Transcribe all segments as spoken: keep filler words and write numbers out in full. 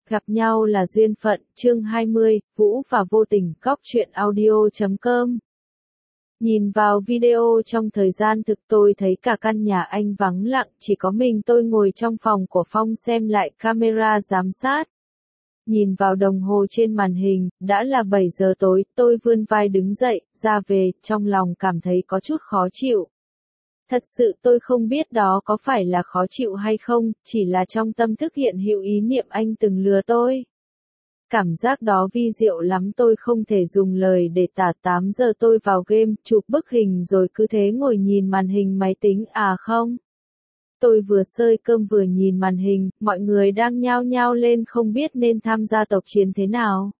Gặp nhau là duyên phận, chương hai mươi, Vũ và vô tình, góc truyện audio chấm com. Nhìn vào video trong thời gian thực tôi thấy cả căn nhà anh vắng lặng, chỉ có mình tôi ngồi trong phòng của Phong xem lại camera giám sát. Nhìn vào đồng hồ trên màn hình, đã là bảy giờ tối, tôi vươn vai đứng dậy, ra về, trong lòng cảm thấy có chút khó chịu. Thật sự tôi không biết đó có phải là khó chịu hay không, chỉ là trong tâm thức hiện hữu ý niệm anh từng lừa tôi. Cảm giác đó vi diệu lắm, tôi không thể dùng lời để tả. Tám giờ tôi vào game, chụp bức hình rồi cứ thế ngồi nhìn màn hình máy tính. À không. Tôi vừa xơi cơm vừa nhìn màn hình, mọi người đang nhao nhao lên không biết nên tham gia tộc chiến thế nào.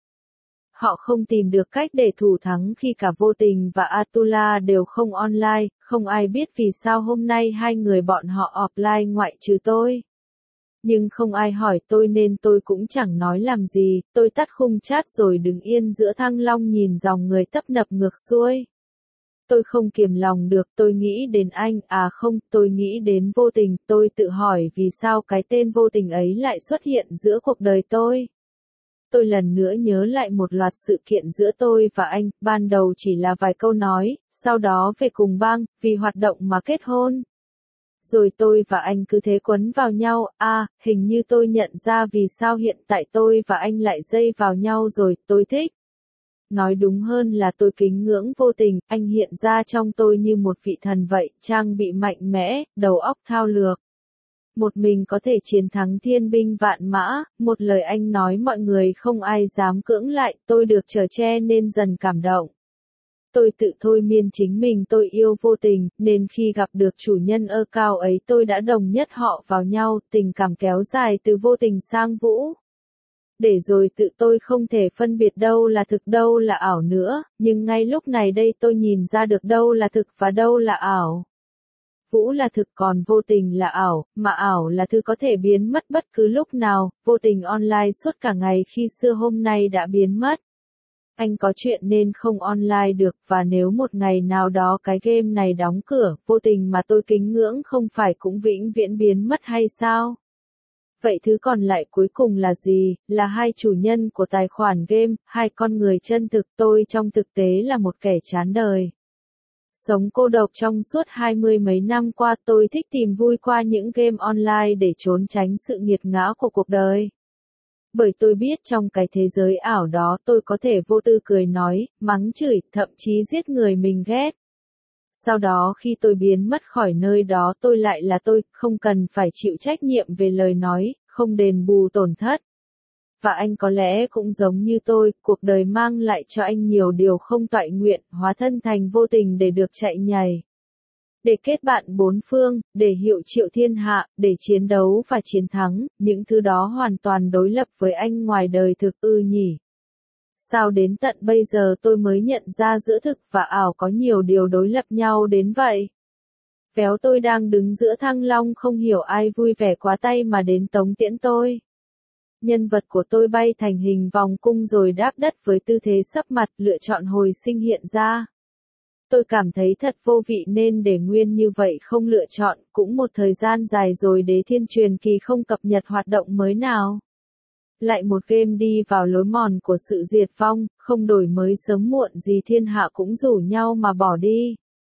Họ không tìm được cách để thủ thắng khi cả Vô Tình và Atula đều không online, không ai biết vì sao hôm nay hai người bọn họ offline ngoại trừ tôi. Nhưng không ai hỏi tôi nên tôi cũng chẳng nói làm gì, tôi tắt khung chat rồi đứng yên giữa Thăng Long nhìn dòng người tấp nập ngược xuôi. Tôi không kiềm lòng được, tôi nghĩ đến anh, à không, tôi nghĩ đến Vô Tình, tôi tự hỏi vì sao cái tên Vô Tình ấy lại xuất hiện giữa cuộc đời tôi. Tôi lần nữa nhớ lại một loạt sự kiện giữa tôi và anh, ban đầu chỉ là vài câu nói, sau đó về cùng bang, vì hoạt động mà kết hôn. Rồi tôi và anh cứ thế quấn vào nhau, à, hình như tôi nhận ra vì sao hiện tại tôi và anh lại dây vào nhau rồi, tôi thích. Nói đúng hơn là tôi kính ngưỡng Vô Tình, anh hiện ra trong tôi như một vị thần vậy, trang bị mạnh mẽ, đầu óc thao lược. Một mình có thể chiến thắng thiên binh vạn mã, một lời anh nói mọi người không ai dám cưỡng lại, tôi được chở che nên dần cảm động. Tôi tự thôi miên chính mình tôi yêu Vô Tình, nên khi gặp được chủ nhân ơ cao ấy tôi đã đồng nhất họ vào nhau, tình cảm kéo dài từ Vô Tình sang Vũ. Để rồi tự tôi không thể phân biệt đâu là thực đâu là ảo nữa, nhưng ngay lúc này đây tôi nhìn ra được đâu là thực và đâu là ảo. Vũ là thực còn Vô Tình là ảo, mà ảo là thứ có thể biến mất bất cứ lúc nào, Vô Tình online suốt cả ngày khi xưa hôm nay đã biến mất. Anh có chuyện nên không online được và nếu một ngày nào đó cái game này đóng cửa, Vô Tình mà tôi kính ngưỡng không phải cũng vĩnh viễn biến mất hay sao? Vậy thứ còn lại cuối cùng là gì? Là hai chủ nhân của tài khoản game, hai con người chân thực. Tôi trong thực tế là một kẻ chán đời. Sống cô độc trong suốt hai mươi mấy năm qua, tôi thích tìm vui qua những game online để trốn tránh sự nghiệt ngã của cuộc đời. Bởi tôi biết trong cái thế giới ảo đó tôi có thể vô tư cười nói, mắng chửi, thậm chí giết người mình ghét. Sau đó khi tôi biến mất khỏi nơi đó tôi lại là tôi, không cần phải chịu trách nhiệm về lời nói, không đền bù tổn thất. Và anh có lẽ cũng giống như tôi, cuộc đời mang lại cho anh nhiều điều không toại nguyện, hóa thân thành Vô Tình để được chạy nhảy. Để kết bạn bốn phương, để hiệu triệu thiên hạ, để chiến đấu và chiến thắng, những thứ đó hoàn toàn đối lập với anh ngoài đời thực ư nhỉ. Sao đến tận bây giờ tôi mới nhận ra giữa thực và ảo có nhiều điều đối lập nhau đến vậy? Véo tôi đang đứng giữa Thăng Long không hiểu ai vui vẻ quá tay mà đến tống tiễn tôi. Nhân vật của tôi bay thành hình vòng cung rồi đáp đất với tư thế sấp mặt lựa chọn hồi sinh hiện ra. Tôi cảm thấy thật vô vị nên để nguyên như vậy không lựa chọn, cũng một thời gian dài rồi Đế Thiên Truyền Kỳ không cập nhật hoạt động mới nào. Lại một game đi vào lối mòn của sự diệt vong, không đổi mới sớm muộn gì thiên hạ cũng rủ nhau mà bỏ đi.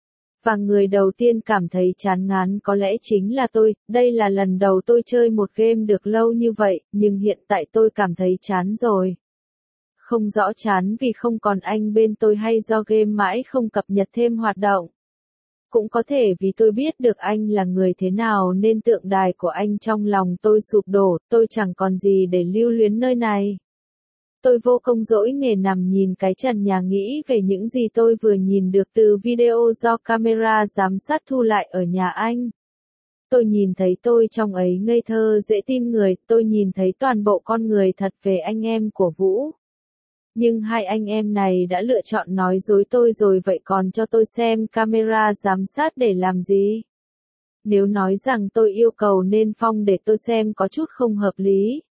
Và người đầu tiên cảm thấy chán ngán có lẽ chính là tôi, đây là lần đầu tôi chơi một game được lâu như vậy, nhưng hiện tại tôi cảm thấy chán rồi. Không rõ chán vì không còn anh bên tôi hay do game mãi không cập nhật thêm hoạt động. Cũng có thể vì tôi biết được anh là người thế nào nên tượng đài của anh trong lòng tôi sụp đổ, tôi chẳng còn gì để lưu luyến nơi này. Tôi vô công dỗi nghề nằm nhìn cái trần nhà nghĩ về những gì tôi vừa nhìn được từ video do camera giám sát thu lại ở nhà anh. Tôi nhìn thấy tôi trong ấy ngây thơ dễ tin người, tôi nhìn thấy toàn bộ con người thật về anh em của Vũ. Nhưng hai anh em này đã lựa chọn nói dối tôi rồi vậy còn cho tôi xem camera giám sát để làm gì? Nếu nói rằng tôi yêu cầu nên Phong để tôi xem có chút không hợp lý.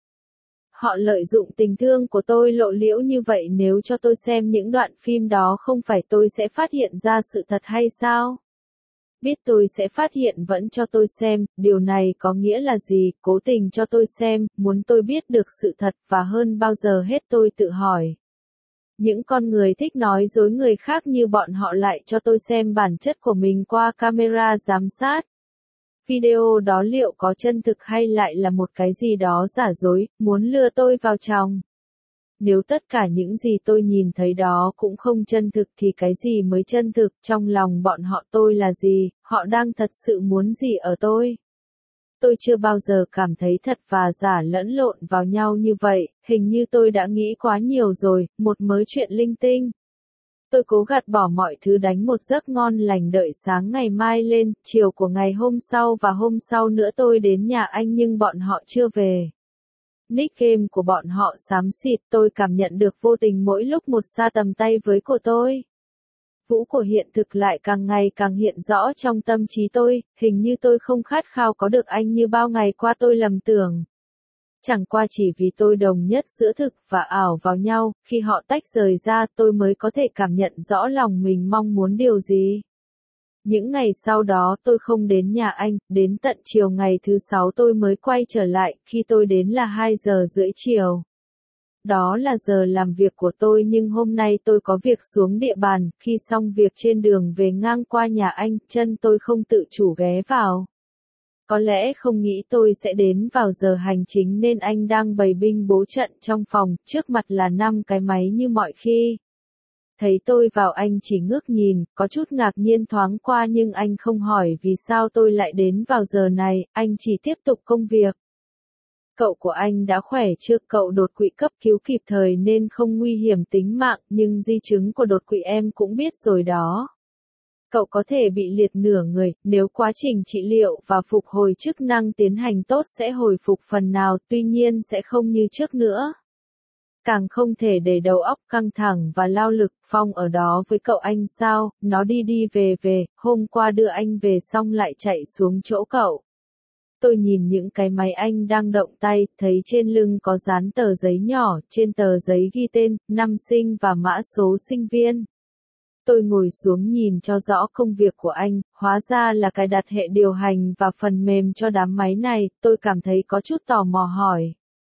Họ lợi dụng tình thương của tôi lộ liễu như vậy nếu cho tôi xem những đoạn phim đó không phải tôi sẽ phát hiện ra sự thật hay sao? Biết tôi sẽ phát hiện vẫn cho tôi xem, điều này có nghĩa là gì, cố tình cho tôi xem, muốn tôi biết được sự thật và hơn bao giờ hết tôi tự hỏi. Những con người thích nói dối người khác như bọn họ lại cho tôi xem bản chất của mình qua camera giám sát. Video đó liệu có chân thực hay lại là một cái gì đó giả dối, muốn lừa tôi vào chồng? Nếu tất cả những gì tôi nhìn thấy đó cũng không chân thực thì cái gì mới chân thực, trong lòng bọn họ tôi là gì, họ đang thật sự muốn gì ở tôi? Tôi chưa bao giờ cảm thấy thật và giả lẫn lộn vào nhau như vậy, hình như tôi đã nghĩ quá nhiều rồi, một mớ chuyện linh tinh. Tôi cố gạt bỏ mọi thứ đánh một giấc ngon lành đợi sáng ngày mai lên, chiều của ngày hôm sau và hôm sau nữa tôi đến nhà anh nhưng bọn họ chưa về. Nick game của bọn họ xám xịt, tôi cảm nhận được vô tình mỗi lúc một xa tầm tay với của tôi. Vũ của hiện thực lại càng ngày càng hiện rõ trong tâm trí tôi, hình như tôi không khát khao có được anh như bao ngày qua tôi lầm tưởng. Chẳng qua chỉ vì tôi đồng nhất giữa thực và ảo vào nhau, khi họ tách rời ra tôi mới có thể cảm nhận rõ lòng mình mong muốn điều gì. Những ngày sau đó tôi không đến nhà anh, đến tận chiều ngày thứ sáu tôi mới quay trở lại, khi tôi đến là hai giờ rưỡi chiều. Đó là giờ làm việc của tôi nhưng hôm nay tôi có việc xuống địa bàn, khi xong việc trên đường về ngang qua nhà anh, chân tôi không tự chủ ghé vào. Có lẽ không nghĩ tôi sẽ đến vào giờ hành chính nên anh đang bày binh bố trận trong phòng, trước mặt là năm cái máy như mọi khi. Thấy tôi vào anh chỉ ngước nhìn, có chút ngạc nhiên thoáng qua nhưng anh không hỏi vì sao tôi lại đến vào giờ này, anh chỉ tiếp tục công việc. Cậu của anh đã khỏe chưa? Cậu đột quỵ cấp cứu kịp thời nên không nguy hiểm tính mạng, nhưng di chứng của đột quỵ em cũng biết rồi đó. Cậu có thể bị liệt nửa người, nếu quá trình trị liệu và phục hồi chức năng tiến hành tốt sẽ hồi phục phần nào, tuy nhiên sẽ không như trước nữa. Càng không thể để đầu óc căng thẳng và lao lực. Phong ở đó với cậu anh sao? Nó đi đi về về, hôm qua đưa anh về xong lại chạy xuống chỗ cậu. Tôi nhìn những cái máy anh đang động tay, thấy trên lưng có dán tờ giấy nhỏ, trên tờ giấy ghi tên, năm sinh và mã số sinh viên. Tôi ngồi xuống nhìn cho rõ công việc của anh, hóa ra là cài đặt hệ điều hành và phần mềm cho đám máy này, tôi cảm thấy có chút tò mò hỏi.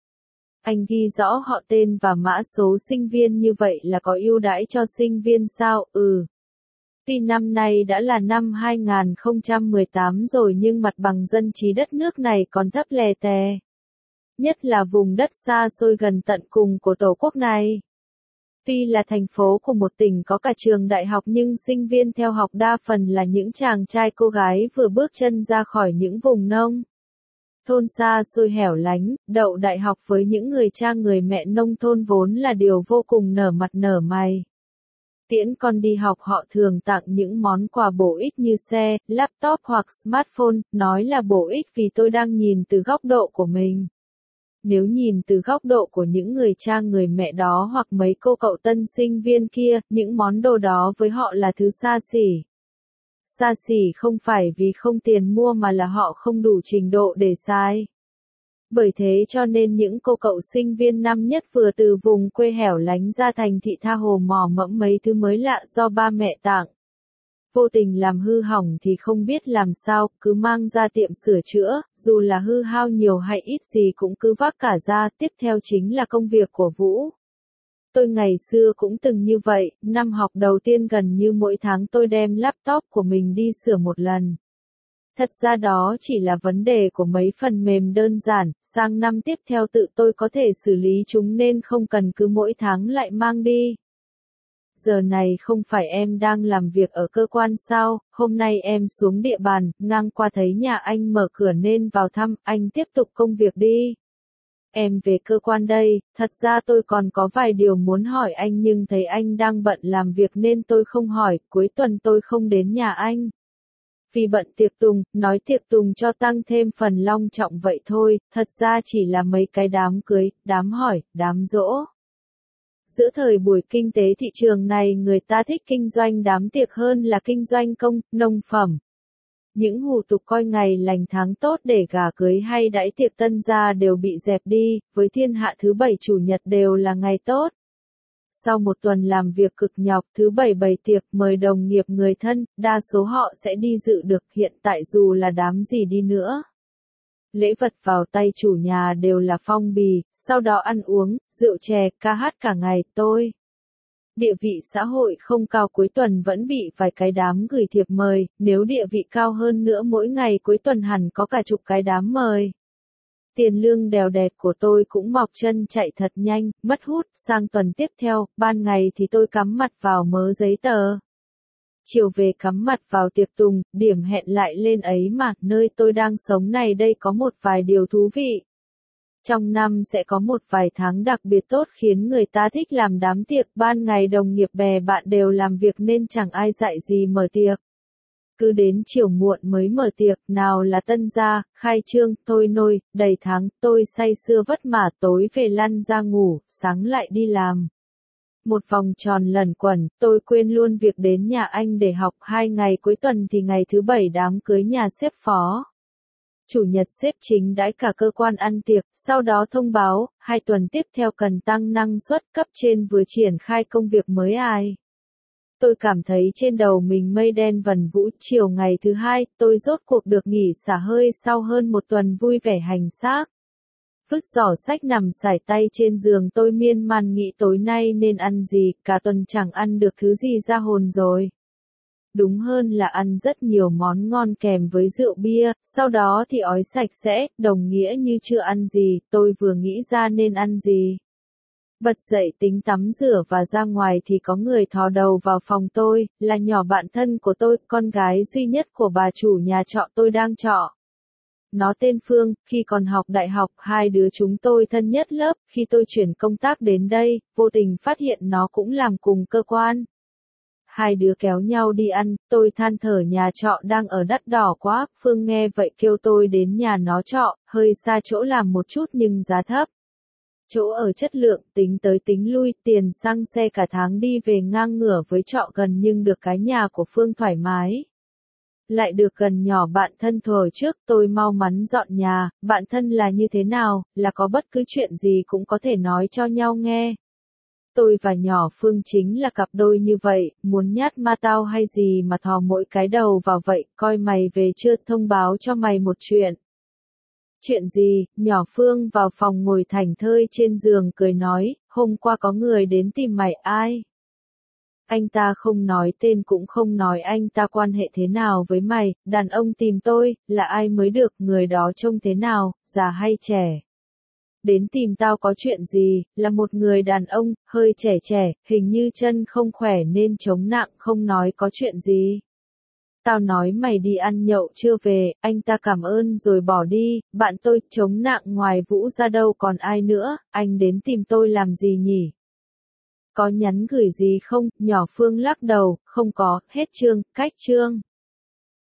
Anh ghi rõ họ tên và mã số sinh viên như vậy là có ưu đãi cho sinh viên sao? Ừ. Tuy năm nay đã là năm hai không một tám rồi nhưng mặt bằng dân trí đất nước này còn thấp lè tè. Nhất là vùng đất xa xôi gần tận cùng của tổ quốc này. Tuy là thành phố của một tỉnh có cả trường đại học nhưng sinh viên theo học đa phần là những chàng trai cô gái vừa bước chân ra khỏi những vùng nông thôn xa xôi hẻo lánh, đậu đại học với những người cha người mẹ nông thôn vốn là điều vô cùng nở mặt nở mày. Tiễn con đi học họ thường tặng những món quà bổ ích như xe, laptop hoặc smartphone, nói là bổ ích vì tôi đang nhìn từ góc độ của mình. Nếu nhìn từ góc độ của những người cha người mẹ đó hoặc mấy cô cậu tân sinh viên kia, những món đồ đó với họ là thứ xa xỉ. Xa xỉ không phải vì không tiền mua mà là họ không đủ trình độ để xài. Bởi thế cho nên những cô cậu sinh viên năm nhất vừa từ vùng quê hẻo lánh ra thành thị tha hồ mò mẫm mấy thứ mới lạ do ba mẹ tặng. Vô tình làm hư hỏng thì không biết làm sao, cứ mang ra tiệm sửa chữa, dù là hư hao nhiều hay ít gì cũng cứ vác cả ra, tiếp theo chính là công việc của Vũ. Tôi ngày xưa cũng từng như vậy, năm học đầu tiên gần như mỗi tháng tôi đem laptop của mình đi sửa một lần. Thật ra đó chỉ là vấn đề của mấy phần mềm đơn giản, sang năm tiếp theo tự tôi có thể xử lý chúng nên không cần cứ mỗi tháng lại mang đi. Giờ này không phải em đang làm việc ở cơ quan sao, hôm nay em xuống địa bàn, ngang qua thấy nhà anh mở cửa nên vào thăm, anh tiếp tục công việc đi. Em về cơ quan đây, thật ra tôi còn có vài điều muốn hỏi anh nhưng thấy anh đang bận làm việc nên tôi không hỏi, cuối tuần tôi không đến nhà anh. Vì bận tiệc tùng, nói tiệc tùng cho tăng thêm phần long trọng vậy thôi, thật ra chỉ là mấy cái đám cưới, đám hỏi, đám giỗ. Giữa thời buổi kinh tế thị trường này người ta thích kinh doanh đám tiệc hơn là kinh doanh công, nông phẩm. Những hủ tục coi ngày lành tháng tốt để gà cưới hay đãi tiệc tân gia đều bị dẹp đi, với thiên hạ thứ bảy chủ nhật đều là ngày tốt. sau một tuần làm việc cực nhọc, thứ bảy bày tiệc mời đồng nghiệp người thân, đa số họ sẽ đi dự được, hiện tại dù là đám gì đi nữa. Lễ vật vào tay chủ nhà đều là phong bì, sau đó ăn uống, rượu chè, ca hát cả ngày, tôi. Địa vị xã hội không cao cuối tuần vẫn bị vài cái đám gửi thiệp mời, nếu địa vị cao hơn nữa mỗi ngày cuối tuần hẳn có cả chục cái đám mời. Tiền lương đèo đẹt của tôi cũng mọc chân chạy thật nhanh, mất hút, sang tuần tiếp theo, ban ngày thì tôi cắm mặt vào mớ giấy tờ. Chiều về cắm mặt vào tiệc tùng, điểm hẹn lại lên ấy mà, nơi tôi đang sống này đây có một vài điều thú vị. Trong năm sẽ có một vài tháng đặc biệt tốt khiến người ta thích làm đám tiệc, ban ngày đồng nghiệp bè bạn đều làm việc nên chẳng ai dạy gì mở tiệc. Cứ đến chiều muộn mới mở tiệc, nào là tân gia, khai trương, thôi nôi, đầy tháng, tôi say sưa vất vả tối về lăn ra ngủ, sáng lại đi làm. Một vòng tròn lẩn quẩn, tôi quên luôn việc đến nhà anh để học, hai ngày cuối tuần thì ngày thứ bảy đám cưới nhà sếp phó. Chủ nhật sếp chính đãi cả cơ quan ăn tiệc, sau đó thông báo, hai tuần tiếp theo cần tăng năng suất, cấp trên vừa triển khai công việc mới ai. Tôi cảm thấy trên đầu mình mây đen vần vũ, chiều ngày thứ hai, tôi rốt cuộc được nghỉ xả hơi sau hơn một tuần vui vẻ hành xác. Vứt giỏ sách nằm sải tay trên giường tôi miên man nghĩ tối nay nên ăn gì, cả tuần chẳng ăn được thứ gì ra hồn rồi. Đúng hơn là ăn rất nhiều món ngon kèm với rượu bia, sau đó thì ói sạch sẽ, đồng nghĩa như chưa ăn gì, tôi vừa nghĩ ra nên ăn gì. Bật dậy tính tắm rửa và ra ngoài thì có người thò đầu vào phòng tôi, là nhỏ bạn thân của tôi, con gái duy nhất của bà chủ nhà trọ tôi đang trọ. Nó tên Phương, khi còn học đại học, hai đứa chúng tôi thân nhất lớp, khi tôi chuyển công tác đến đây, vô tình phát hiện nó cũng làm cùng cơ quan. Hai đứa kéo nhau đi ăn, tôi than thở nhà trọ đang ở đắt đỏ quá, Phương nghe vậy kêu tôi đến nhà nó trọ, hơi xa chỗ làm một chút nhưng giá thấp. Chỗ ở chất lượng, tính tới tính lui, tiền xăng xe cả tháng đi về ngang ngửa với trọ gần nhưng được cái nhà của Phương thoải mái. Lại được gần nhỏ bạn thân thuở trước, tôi mau mắn dọn nhà, bạn thân là như thế nào, là có bất cứ chuyện gì cũng có thể nói cho nhau nghe. Tôi và nhỏ Phương chính là cặp đôi như vậy, muốn nhát ma tao hay gì mà thò mỗi cái đầu vào vậy, coi mày về chưa, thông báo cho mày một chuyện. Chuyện gì, nhỏ Phương vào phòng ngồi thảnh thơi trên giường cười nói, hôm qua có người đến tìm mày, ai? Anh ta không nói tên cũng không nói anh ta quan hệ thế nào với mày, đàn ông tìm tôi, là ai mới được, người đó trông thế nào, già hay trẻ? Đến tìm tao có chuyện gì, là một người đàn ông, hơi trẻ trẻ, hình như chân không khỏe nên chống nặng, không nói có chuyện gì. Tao nói mày đi ăn nhậu chưa về, anh ta cảm ơn rồi bỏ đi, bạn tôi chống nặng ngoài Vũ ra đâu còn ai nữa, anh đến tìm tôi làm gì nhỉ? Có nhắn gửi gì không? Nhỏ Phương lắc đầu, không có, hết chương, cách chương.